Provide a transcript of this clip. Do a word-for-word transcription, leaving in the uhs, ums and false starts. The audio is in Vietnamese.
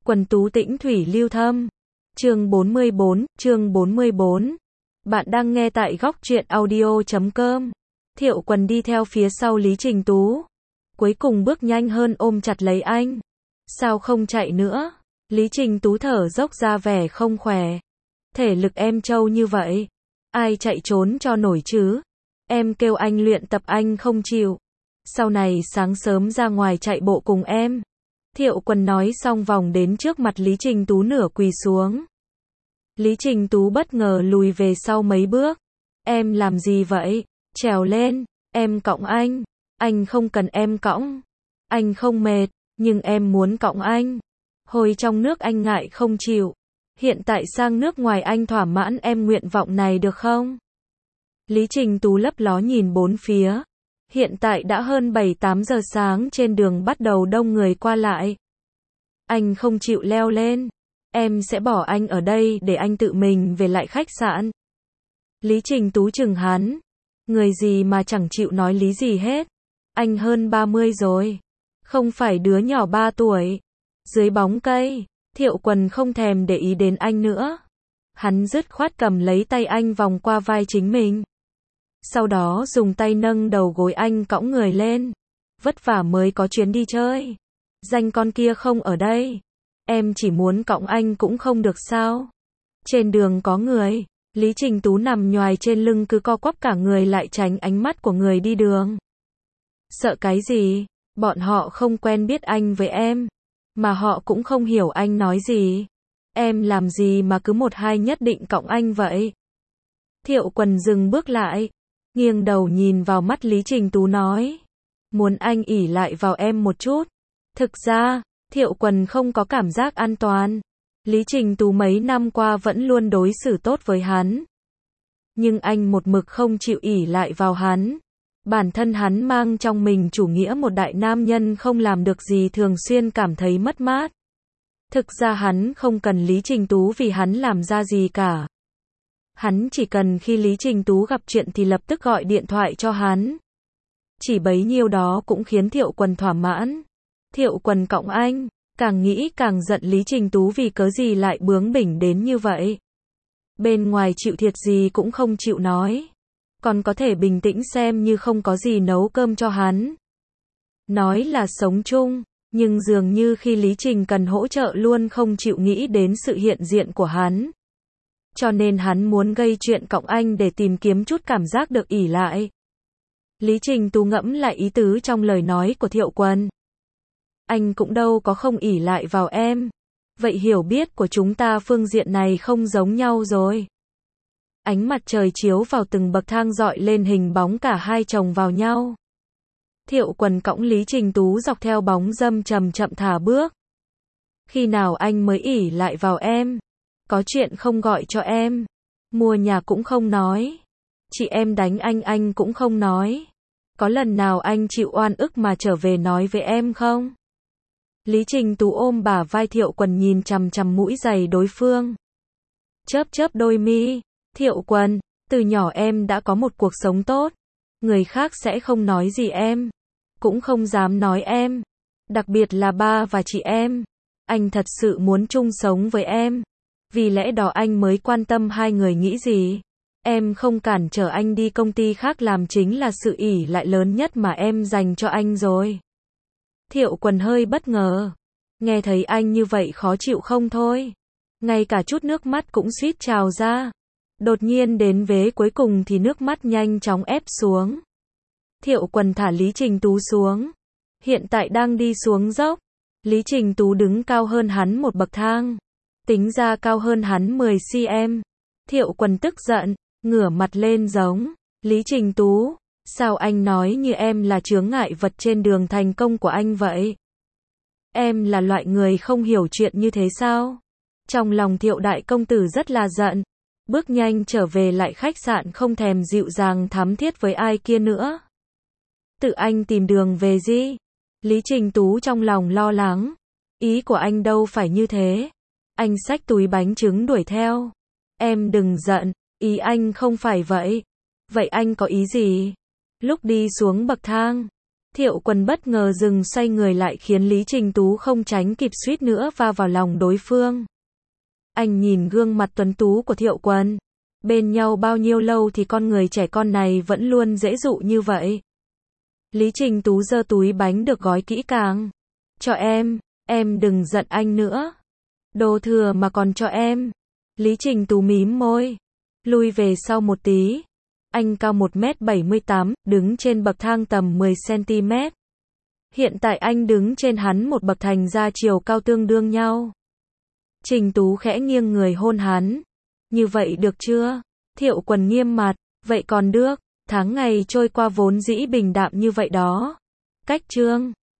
Quần tú tĩnh thủy lưu thâm. Chương bốn mươi bốn, chương bốn mươi bốn. Bạn đang nghe tại góc truyện audio chấm com. Thiệu Quần đi theo phía sau Lý Trình Tú. Cuối cùng bước nhanh hơn ôm chặt lấy anh. Sao không chạy nữa? Lý Trình Tú thở dốc ra vẻ không khỏe. Thể lực em trâu như vậy. Ai chạy trốn cho nổi chứ? Em kêu anh luyện tập anh không chịu. Sau này sáng sớm ra ngoài chạy bộ cùng em. Thiệu Quần nói xong vòng đến trước mặt Lý Trình Tú nửa quỳ xuống. Lý Trình Tú bất ngờ lùi về sau mấy bước. Em làm gì vậy? Trèo lên, em cõng anh. Anh không cần em cõng. Anh không mệt, nhưng em muốn cõng anh. Hồi trong nước anh ngại không chịu. Hiện tại sang nước ngoài anh thỏa mãn em nguyện vọng này được không? Lý Trình Tú lấp ló nhìn bốn phía. Hiện tại đã hơn bảy tám giờ sáng, trên đường bắt đầu đông người qua lại. Anh không chịu leo lên. Em sẽ bỏ anh ở đây để anh tự mình về lại khách sạn. Lý Trình Tú chừng hắn. Người gì mà chẳng chịu nói lý gì hết. Anh hơn ba mươi rồi. Không phải đứa nhỏ ba tuổi. Dưới bóng cây, Thiệu Quần không thèm để ý đến anh nữa. Hắn dứt khoát cầm lấy tay anh vòng qua vai chính mình. Sau đó dùng tay nâng đầu gối anh cõng người lên. Vất vả mới có chuyến đi chơi. Danh con kia không ở đây. Em chỉ muốn cõng anh cũng không được sao? Trên đường có người. Lý Trình Tú nằm nhoài trên lưng cứ co quắp cả người lại tránh ánh mắt của người đi đường. Sợ cái gì? Bọn họ không quen biết anh với em. Mà họ cũng không hiểu anh nói gì. Em làm gì mà cứ một hai nhất định cõng anh vậy? Thiệu Quần dừng bước lại. Nghiêng đầu nhìn vào mắt Lý Trình Tú nói. Muốn anh ỷ lại vào em một chút. Thực ra, Thiệu Quần không có cảm giác an toàn. Lý Trình Tú mấy năm qua vẫn luôn đối xử tốt với hắn. Nhưng anh một mực không chịu ỷ lại vào hắn. Bản thân hắn mang trong mình chủ nghĩa một đại nam nhân không làm được gì thường xuyên cảm thấy mất mát. Thực ra hắn không cần Lý Trình Tú vì hắn làm ra gì cả. Hắn chỉ cần khi Lý Trình Tú gặp chuyện thì lập tức gọi điện thoại cho hắn. Chỉ bấy nhiêu đó cũng khiến Thiệu Quần thỏa mãn. Thiệu Quần cõng anh, càng nghĩ càng giận Lý Trình Tú vì cớ gì lại bướng bỉnh đến như vậy. Bên ngoài chịu thiệt gì cũng không chịu nói. Còn có thể bình tĩnh xem như không có gì nấu cơm cho hắn. Nói là sống chung, nhưng dường như khi Lý Trình cần hỗ trợ luôn không chịu nghĩ đến sự hiện diện của hắn. Cho nên hắn muốn gây chuyện cõng anh để tìm kiếm chút cảm giác được ỷ lại. Lý Trình Tú ngẫm lại ý tứ trong lời nói của Thiệu Quần. Anh cũng đâu có không ỷ lại vào em. Vậy hiểu biết của chúng ta phương diện này không giống nhau rồi. Ánh mặt trời chiếu vào từng bậc thang dọi lên hình bóng cả hai chồng vào nhau. Thiệu Quần cõng Lý Trình Tú dọc theo bóng râm chậm chậm thả bước. Khi nào anh mới ỷ lại vào em? Có chuyện không gọi cho em. Mua nhà cũng không nói. Chị em đánh anh anh cũng không nói. Có lần nào anh chịu oan ức mà trở về nói với em không? Lý Trình Tú ôm bả vai Thiệu Quần nhìn chằm chằm mũi giày đối phương. Chớp chớp đôi mi. Thiệu Quần, từ nhỏ em đã có một cuộc sống tốt. Người khác sẽ không nói gì em. Cũng không dám nói em. Đặc biệt là ba và chị em. Anh thật sự muốn chung sống với em. Vì lẽ đó anh mới quan tâm hai người nghĩ gì. Em không cản trở anh đi công ty khác làm chính là sự ỷ lại lớn nhất mà em dành cho anh rồi. Thiệu Quần hơi bất ngờ. Nghe thấy anh như vậy khó chịu không thôi. Ngay cả chút nước mắt cũng suýt trào ra. Đột nhiên đến vế cuối cùng thì nước mắt nhanh chóng ép xuống. Thiệu Quần thả Lý Trình Tú xuống. Hiện tại đang đi xuống dốc. Lý Trình Tú đứng cao hơn hắn một bậc thang. Tính ra cao hơn hắn mười xăng-ti-mét. Thiệu Quần tức giận, ngửa mặt lên giống. Lý Trình Tú, sao anh nói như em là chướng ngại vật trên đường thành công của anh vậy? Em là loại người không hiểu chuyện như thế sao? Trong lòng Thiệu đại công tử rất là giận. Bước nhanh trở về lại khách sạn không thèm dịu dàng thắm thiết với ai kia nữa. Tự anh tìm đường về gì? Lý Trình Tú trong lòng lo lắng. Ý của anh đâu phải như thế. Anh xách túi bánh trứng đuổi theo. Em đừng giận, ý anh không phải vậy. Vậy anh có ý gì? Lúc đi xuống bậc thang, Thiệu Quân bất ngờ dừng xoay người lại khiến Lý Trình Tú không tránh kịp suýt nữa va vào lòng đối phương. Anh nhìn gương mặt tuấn tú của Thiệu Quân. Bên nhau bao nhiêu lâu thì con người trẻ con này vẫn luôn dễ dụ như vậy. Lý Trình Tú giơ túi bánh được gói kỹ càng. Cho em, em đừng giận anh nữa. Đồ thừa mà còn cho em. Lý Trình Tú mím môi. Lui về sau một tí. Anh cao một mét bảy mươi tám, đứng trên bậc thang tầm mười xăng-ti-mét. Hiện tại anh đứng trên hắn một bậc thành ra chiều cao tương đương nhau. Trình Tú khẽ nghiêng người hôn hắn. Như vậy được chưa? Thiệu Quân nghiêm mặt. Vậy còn được, tháng ngày trôi qua vốn dĩ bình đạm như vậy đó. Cách chương